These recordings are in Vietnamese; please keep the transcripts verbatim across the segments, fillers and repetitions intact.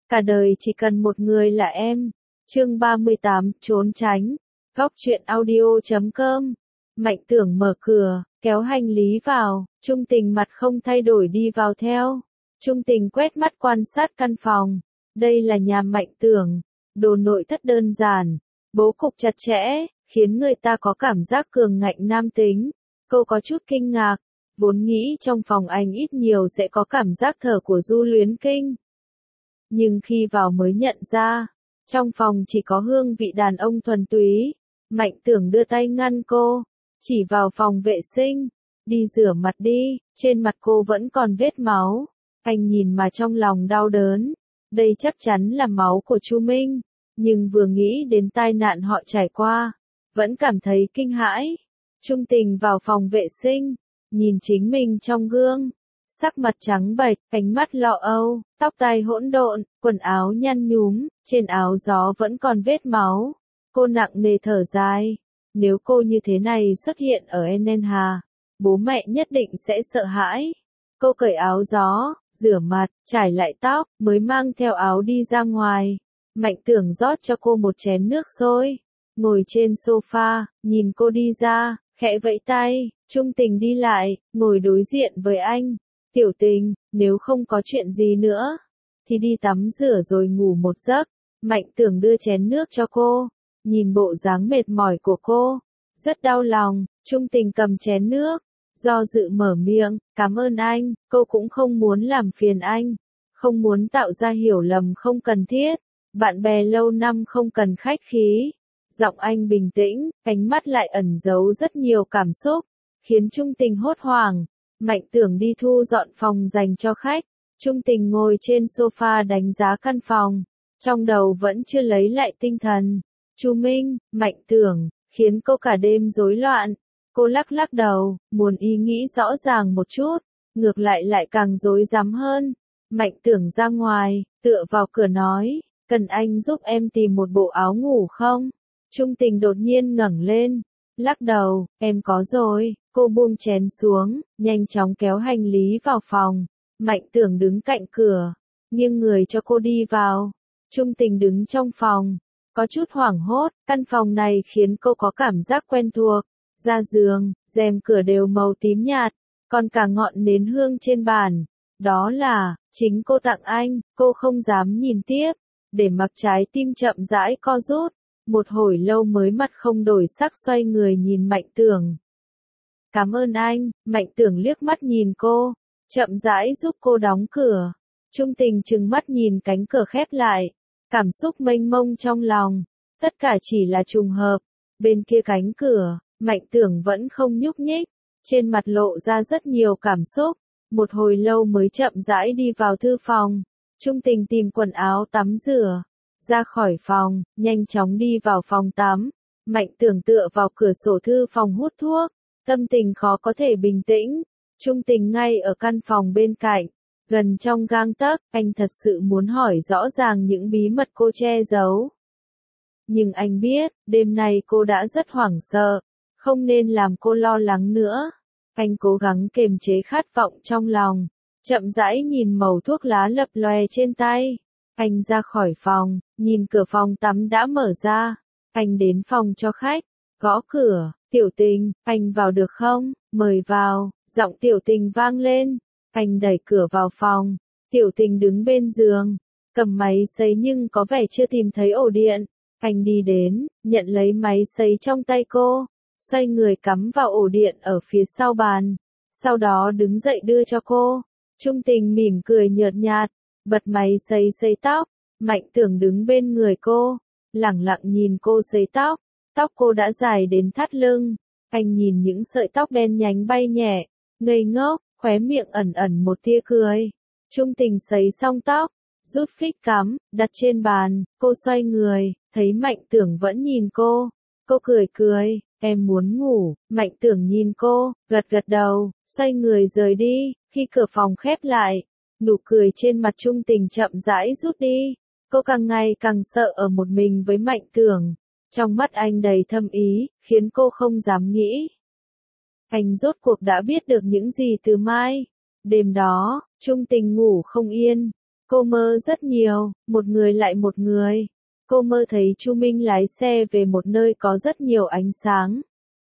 Cả đời chỉ cần một người là em. Chương ba mươi tám, trốn tránh. Góc truyện audio chấm com. Mạnh Tưởng mở cửa, kéo hành lý vào, Trung Tình mặt không thay đổi đi vào theo. Trung Tình quét mắt quan sát căn phòng. Đây là nhà Mạnh Tưởng. Đồ nội thất đơn giản, bố cục chặt chẽ, khiến người ta có cảm giác cường ngạnh nam tính. Cô có chút kinh ngạc, vốn nghĩ trong phòng anh ít nhiều sẽ có cảm giác thở của Du Luyến Kinh. Nhưng khi vào mới nhận ra, trong phòng chỉ có hương vị đàn ông thuần túy. Mạnh Tưởng đưa tay ngăn cô, chỉ vào phòng vệ sinh, đi rửa mặt đi, trên mặt cô vẫn còn vết máu. Anh nhìn mà trong lòng đau đớn, đây chắc chắn là máu của Chu Minh, nhưng vừa nghĩ đến tai nạn họ trải qua, vẫn cảm thấy kinh hãi. Trung Tình vào phòng vệ sinh, nhìn chính mình trong gương, sắc mặt trắng bệch, ánh mắt lo âu, tóc tai hỗn độn, quần áo nhăn nhúm, trên áo gió vẫn còn vết máu. Cô nặng nề thở dài, nếu cô như thế này xuất hiện ở Enenha, bố mẹ nhất định sẽ sợ hãi. Cô cởi áo gió, rửa mặt, trải lại tóc, mới mang theo áo đi ra ngoài. Mạnh Tưởng rót cho cô một chén nước sôi, ngồi trên sofa, nhìn cô đi ra, khẽ vẫy tay. Trung Tình đi lại, ngồi đối diện với anh. Tiểu Tình, nếu không có chuyện gì nữa, thì đi tắm rửa rồi ngủ một giấc. Mạnh Tưởng đưa chén nước cho cô, nhìn bộ dáng mệt mỏi của cô, rất đau lòng. Trung Tình cầm chén nước, do dự mở miệng, cảm ơn anh, cô cũng không muốn làm phiền anh, không muốn tạo ra hiểu lầm không cần thiết. Bạn bè lâu năm không cần khách khí. Giọng anh bình tĩnh, ánh mắt lại ẩn giấu rất nhiều cảm xúc, khiến Trung Tình hốt hoảng. Mạnh Tưởng đi thu dọn phòng dành cho khách. Trung Tình ngồi trên sofa đánh giá căn phòng, trong đầu vẫn chưa lấy lại tinh thần. Chu Minh, Mạnh Tưởng, khiến cô cả đêm rối loạn. Cô lắc lắc đầu, muốn ý nghĩ rõ ràng một chút, ngược lại lại càng rối rắm hơn. Mạnh Tưởng ra ngoài, tựa vào cửa nói, cần anh giúp em tìm một bộ áo ngủ không? Trung Tình đột nhiên ngẩng lên, lắc đầu, em có rồi. Cô buông chén xuống, nhanh chóng kéo hành lý vào phòng. Mạnh Tưởng đứng cạnh cửa, nghiêng người cho cô đi vào. Trung Tình đứng trong phòng, có chút hoảng hốt. Căn phòng này khiến cô có cảm giác quen thuộc. Da giường, rèm cửa đều màu tím nhạt, còn cả ngọn nến hương trên bàn. Đó là chính cô tặng anh. Cô không dám nhìn tiếp, để mặc trái tim chậm rãi co rút. Một hồi lâu mới mặt không đổi sắc xoay người nhìn Mạnh Tưởng. Cảm ơn anh. Mạnh Tưởng liếc mắt nhìn cô, chậm rãi giúp cô đóng cửa. Trung Tình trừng mắt nhìn cánh cửa khép lại, cảm xúc mênh mông trong lòng. Tất cả chỉ là trùng hợp. Bên kia cánh cửa, Mạnh Tưởng vẫn không nhúc nhích, trên mặt lộ ra rất nhiều cảm xúc. Một hồi lâu mới chậm rãi đi vào thư phòng. Trung Tình tìm quần áo tắm rửa, ra khỏi phòng, nhanh chóng đi vào phòng tắm. Mạnh Tưởng tựa vào cửa sổ thư phòng hút thuốc, tâm tình khó có thể bình tĩnh. Trung Tình ngay ở căn phòng bên cạnh, gần trong gang tấc. Anh thật sự muốn hỏi rõ ràng những bí mật cô che giấu. Nhưng anh biết, đêm nay cô đã rất hoảng sợ, không nên làm cô lo lắng nữa. Anh cố gắng kiềm chế khát vọng trong lòng, chậm rãi nhìn mẩu thuốc lá lập lòe trên tay. Anh ra khỏi phòng, nhìn cửa phòng tắm đã mở ra. Anh đến phòng cho khách, gõ cửa. Tiểu Tình, anh vào được không? Mời vào. Giọng Tiểu Tình vang lên. Anh đẩy cửa vào phòng. Tiểu Tình đứng bên giường, cầm máy sấy nhưng có vẻ chưa tìm thấy ổ điện. Anh đi đến, nhận lấy máy sấy trong tay cô, xoay người cắm vào ổ điện ở phía sau bàn, sau đó đứng dậy đưa cho cô. Trung Tình mỉm cười nhợt nhạt, bật máy sấy sấy tóc. Mạnh Tưởng đứng bên người cô, lẳng lặng nhìn cô sấy tóc. Tóc cô đã dài đến thắt lưng. Anh nhìn những sợi tóc đen nhánh bay nhẹ, ngây ngốc, khóe miệng ẩn ẩn một tia cười. Trung Tình sấy xong tóc, rút phích cắm, đặt trên bàn. Cô xoay người, thấy Mạnh Tưởng vẫn nhìn cô. Cô cười cười, em muốn ngủ. Mạnh Tưởng nhìn cô, gật gật đầu, xoay người rời đi. Khi cửa phòng khép lại, nụ cười trên mặt Trung Tình chậm rãi rút đi. Cô càng ngày càng sợ ở một mình với Mạnh Tưởng. Trong mắt anh đầy thâm ý, khiến cô không dám nghĩ. Anh rốt cuộc đã biết được những gì từ Mai. Đêm đó, Trung Tình ngủ không yên. Cô mơ rất nhiều, một người lại một người. Cô mơ thấy Chu Minh lái xe về một nơi có rất nhiều ánh sáng.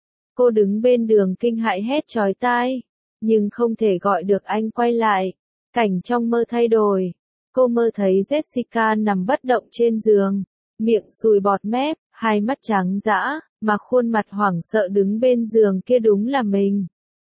Cô đứng bên đường kinh hãi hét chói tai, nhưng không thể gọi được anh quay lại. Cảnh trong mơ thay đổi. Cô mơ thấy Jessica nằm bất động trên giường, miệng sùi bọt mép, hai mắt trắng dã, mà khuôn mặt hoảng sợ đứng bên giường kia đúng là mình.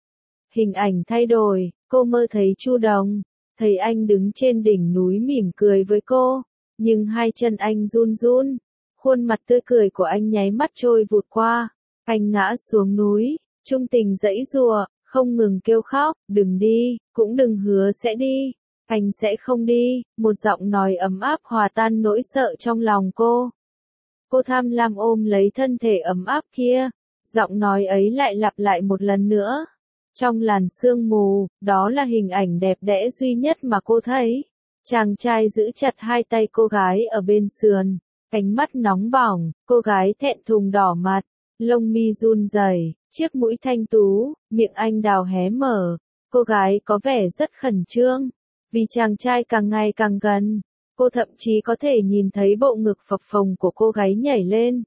Hình ảnh thay đổi, cô mơ thấy Chu Đồng, thấy anh đứng trên đỉnh núi mỉm cười với cô, nhưng hai chân anh run run, khuôn mặt tươi cười của anh nháy mắt trôi vụt qua, anh ngã xuống núi, Trung Tình giãy giụa, không ngừng kêu khóc, đừng đi, cũng đừng hứa sẽ đi, anh sẽ không đi, một giọng nói ấm áp hòa tan nỗi sợ trong lòng cô. Cô tham lam ôm lấy thân thể ấm áp kia, giọng nói ấy lại lặp lại một lần nữa. Trong làn sương mù, đó là hình ảnh đẹp đẽ duy nhất mà cô thấy. Chàng trai giữ chặt hai tay cô gái ở bên sườn, ánh mắt nóng bỏng, cô gái thẹn thùng đỏ mặt, lông mi run rẩy, chiếc mũi thanh tú, miệng anh đào hé mở. Cô gái có vẻ rất khẩn trương, vì chàng trai càng ngày càng gần. Cô thậm chí có thể nhìn thấy bộ ngực phập phồng của cô gái nhảy lên.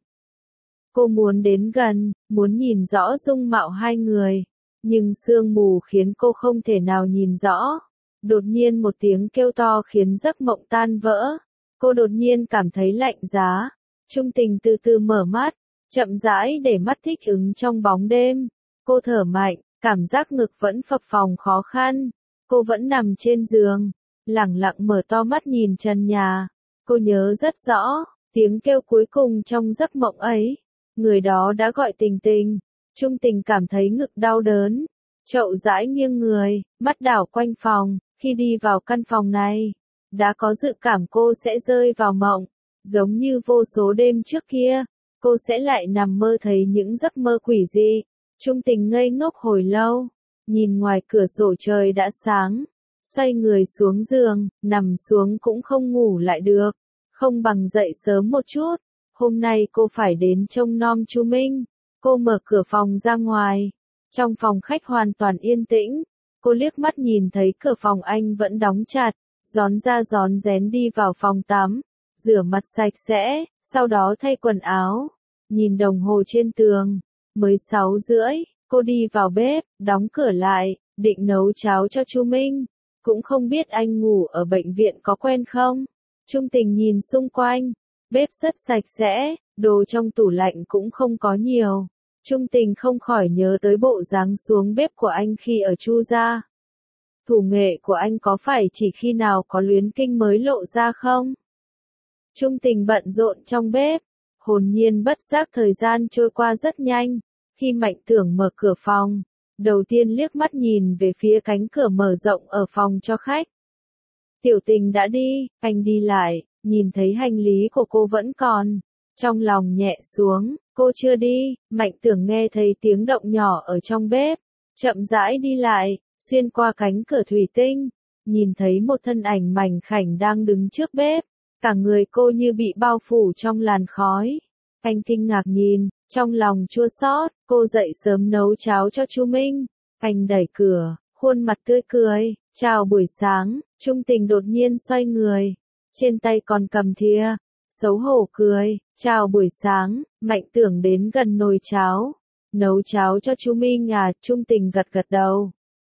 Cô muốn đến gần, muốn nhìn rõ dung mạo hai người, nhưng sương mù khiến cô không thể nào nhìn rõ. Đột nhiên một tiếng kêu to khiến giấc mộng tan vỡ. Cô đột nhiên cảm thấy lạnh giá. Trung Tình từ từ mở mắt, chậm rãi để mắt thích ứng trong bóng đêm. Cô thở mạnh, cảm giác ngực vẫn phập phồng khó khăn. Cô vẫn nằm trên giường, lẳng lặng mở to mắt nhìn trần nhà. Cô nhớ rất rõ, tiếng kêu cuối cùng trong giấc mộng ấy. Người đó đã gọi Tình Tình. Trung Tình cảm thấy ngực đau đớn. Chậu rãi nghiêng người, mắt đảo quanh phòng. Khi đi vào căn phòng này, đã có dự cảm cô sẽ rơi vào mộng. Giống như vô số đêm trước kia, cô sẽ lại nằm mơ thấy những giấc mơ quỷ dị. Trung Tình ngây ngốc hồi lâu, nhìn ngoài cửa sổ trời đã sáng. Xoay người xuống giường, nằm xuống cũng không ngủ lại được, không bằng dậy sớm một chút. Hôm nay cô phải đến trông nom Chu Minh. Cô mở cửa phòng ra ngoài. Trong phòng khách hoàn toàn yên tĩnh. Cô liếc mắt nhìn thấy cửa phòng anh vẫn đóng chặt, rón ra rón rén đi vào phòng tắm, rửa mặt sạch sẽ, sau đó thay quần áo. Nhìn đồng hồ trên tường, mới sáu rưỡi, cô đi vào bếp, đóng cửa lại, định nấu cháo cho Chu Minh. Cũng không biết anh ngủ ở bệnh viện có quen không? Trung Tình nhìn xung quanh, bếp rất sạch sẽ, đồ trong tủ lạnh cũng không có nhiều. Trung Tình không khỏi nhớ tới bộ dáng xuống bếp của anh khi ở Chu gia. Thủ nghệ của anh có phải chỉ khi nào có luyến kinh mới lộ ra không? Trung Tình bận rộn trong bếp, hồn nhiên bất giác thời gian trôi qua rất nhanh. Khi Mạnh Tưởng mở cửa phòng, đầu tiên liếc mắt nhìn về phía cánh cửa mở rộng ở phòng cho khách. Tiểu Tình đã đi, anh đi lại, nhìn thấy hành lý của cô vẫn còn. Trong lòng nhẹ xuống, cô chưa đi. Mạnh Tưởng nghe thấy tiếng động nhỏ ở trong bếp, chậm rãi đi lại, xuyên qua cánh cửa thủy tinh, nhìn thấy một thân ảnh mảnh khảnh đang đứng trước bếp, cả người cô như bị bao phủ trong làn khói. Anh kinh ngạc nhìn, trong lòng chua xót. Cô dậy sớm nấu cháo cho Chu Minh. Anh đẩy cửa, khuôn mặt tươi cười, chào buổi sáng. Trung Tình đột nhiên xoay người, trên tay còn cầm thìa, xấu hổ cười, chào buổi sáng. Mạnh Tưởng đến gần nồi cháo, nấu cháo cho Chu Minh à? Trung Tình gật gật đầu.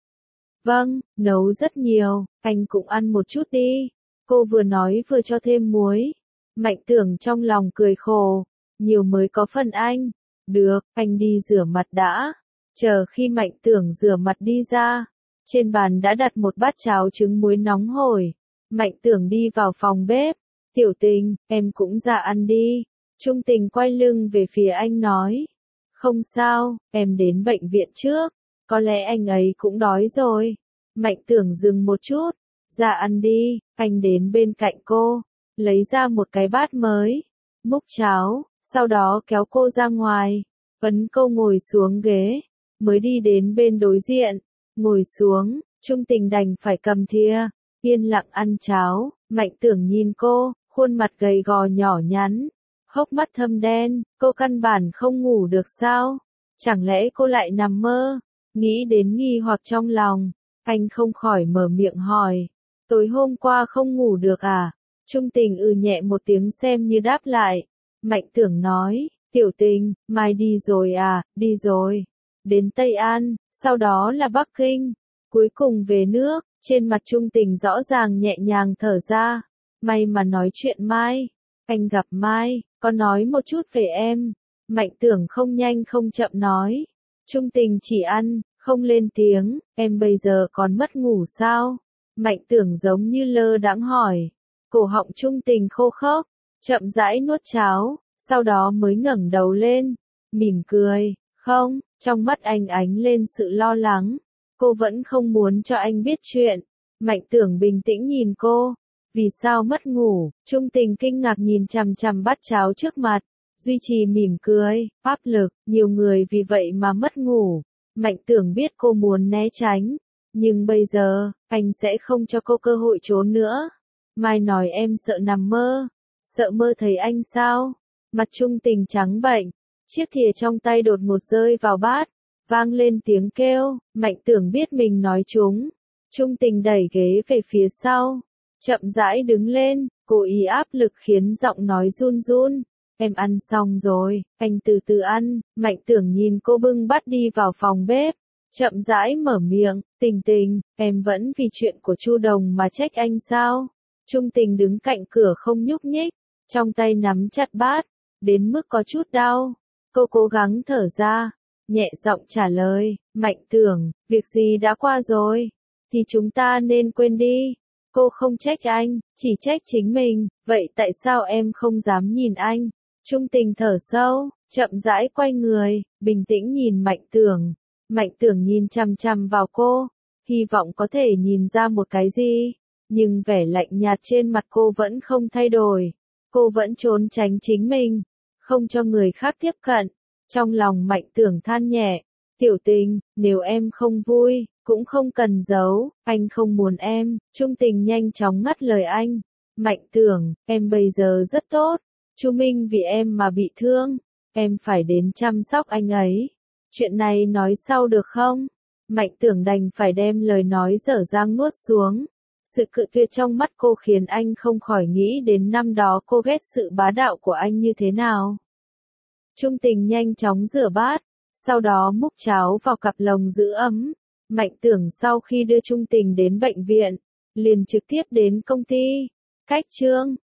Vâng, nấu rất nhiều, anh cũng ăn một chút đi. Cô vừa nói vừa cho thêm muối. Mạnh Tưởng trong lòng cười khổ, nhiều mới có phần anh. Được, anh đi rửa mặt đã. Chờ khi Mạnh Tưởng rửa mặt đi ra, trên bàn đã đặt một bát cháo trứng muối nóng hổi. Mạnh Tưởng đi vào phòng bếp. Tiểu Tình, em cũng ra ăn đi. Trung Tình quay lưng về phía anh nói. Không sao, em đến bệnh viện trước. Có lẽ anh ấy cũng đói rồi. Mạnh Tưởng dừng một chút. Ra ăn đi. Anh đến bên cạnh cô, lấy ra một cái bát mới, múc cháo, sau đó kéo cô ra ngoài, ấn cô ngồi xuống ghế, mới đi đến bên đối diện, ngồi xuống. Trung Tình đành phải cầm thìa, yên lặng ăn cháo. Mạnh Tưởng nhìn cô, khuôn mặt gầy gò nhỏ nhắn, hốc mắt thâm đen. Cô căn bản không ngủ được sao? Chẳng lẽ cô lại nằm mơ? Nghĩ đến nghi hoặc trong lòng, anh không khỏi mở miệng hỏi. Tối hôm qua không ngủ được à? Trung Tình ừ nhẹ một tiếng xem như đáp lại. Mạnh Tưởng nói, Tiểu Tình, mai đi rồi à, đi rồi. Đến Tây An, sau đó là Bắc Kinh, cuối cùng về nước. Trên mặt Trung Tình rõ ràng nhẹ nhàng thở ra. May mà nói chuyện mai. Anh gặp Mai, có nói một chút về em. Mạnh Tưởng không nhanh không chậm nói. Trung Tình chỉ ăn, không lên tiếng. Em bây giờ còn mất ngủ sao? Mạnh Tưởng giống như lơ đãng hỏi. Cổ họng Trung Tình khô khốc, chậm rãi nuốt cháo, sau đó mới ngẩng đầu lên, mỉm cười. Không, trong mắt anh ánh lên sự lo lắng. Cô vẫn không muốn cho anh biết chuyện. Mạnh Tưởng bình tĩnh nhìn cô. Vì sao mất ngủ? Trung Tình kinh ngạc nhìn chằm chằm bát cháo trước mặt. Duy trì mỉm cười, áp lực, nhiều người vì vậy mà mất ngủ. Mạnh Tưởng biết cô muốn né tránh. Nhưng bây giờ, anh sẽ không cho cô cơ hội trốn nữa. Mai nói em sợ nằm mơ. Sợ mơ thấy anh sao? Mặt Trung Tình trắng bệch. Chiếc thìa trong tay đột ngột rơi vào bát. Vang lên tiếng kêu. Mạnh Tưởng biết mình nói trúng. Trung Tình đẩy ghế về phía sau. Chậm rãi đứng lên. Cố ý áp lực khiến giọng nói run run. Em ăn xong rồi, anh từ từ ăn. Mạnh Tưởng nhìn cô bưng bát đi vào phòng bếp. Chậm rãi mở miệng, Tình Tình, em vẫn vì chuyện của Chu Đồng mà trách anh sao? Trung Tình đứng cạnh cửa không nhúc nhích, trong tay nắm chặt bát, đến mức có chút đau. Cô cố gắng thở ra, nhẹ giọng trả lời, Mạnh Tưởng, việc gì đã qua rồi, thì chúng ta nên quên đi. Cô không trách anh, chỉ trách chính mình, vậy tại sao em không dám nhìn anh? Trung Tình thở sâu, chậm rãi quay người, bình tĩnh nhìn Mạnh Tưởng. Mạnh Tưởng nhìn chằm chằm vào cô, hy vọng có thể nhìn ra một cái gì, nhưng vẻ lạnh nhạt trên mặt cô vẫn không thay đổi. Cô vẫn trốn tránh chính mình, không cho người khác tiếp cận. Trong lòng Mạnh Tưởng than nhẹ, Tiểu Tình, nếu em không vui, cũng không cần giấu, anh không muốn em. Trung Tình nhanh chóng ngắt lời anh. Mạnh Tưởng, em bây giờ rất tốt. Chu Minh vì em mà bị thương, em phải đến chăm sóc anh ấy. Chuyện này nói sau được không? Mạnh Tưởng đành phải đem lời nói dở dang nuốt xuống. Sự cự tuyệt trong mắt cô khiến anh không khỏi nghĩ đến năm đó cô ghét sự bá đạo của anh như thế nào. Trung Tình nhanh chóng rửa bát, sau đó múc cháo vào cặp lồng giữ ấm. Mạnh Tưởng sau khi đưa Trung Tình đến bệnh viện, liền trực tiếp đến công ty. Cách chương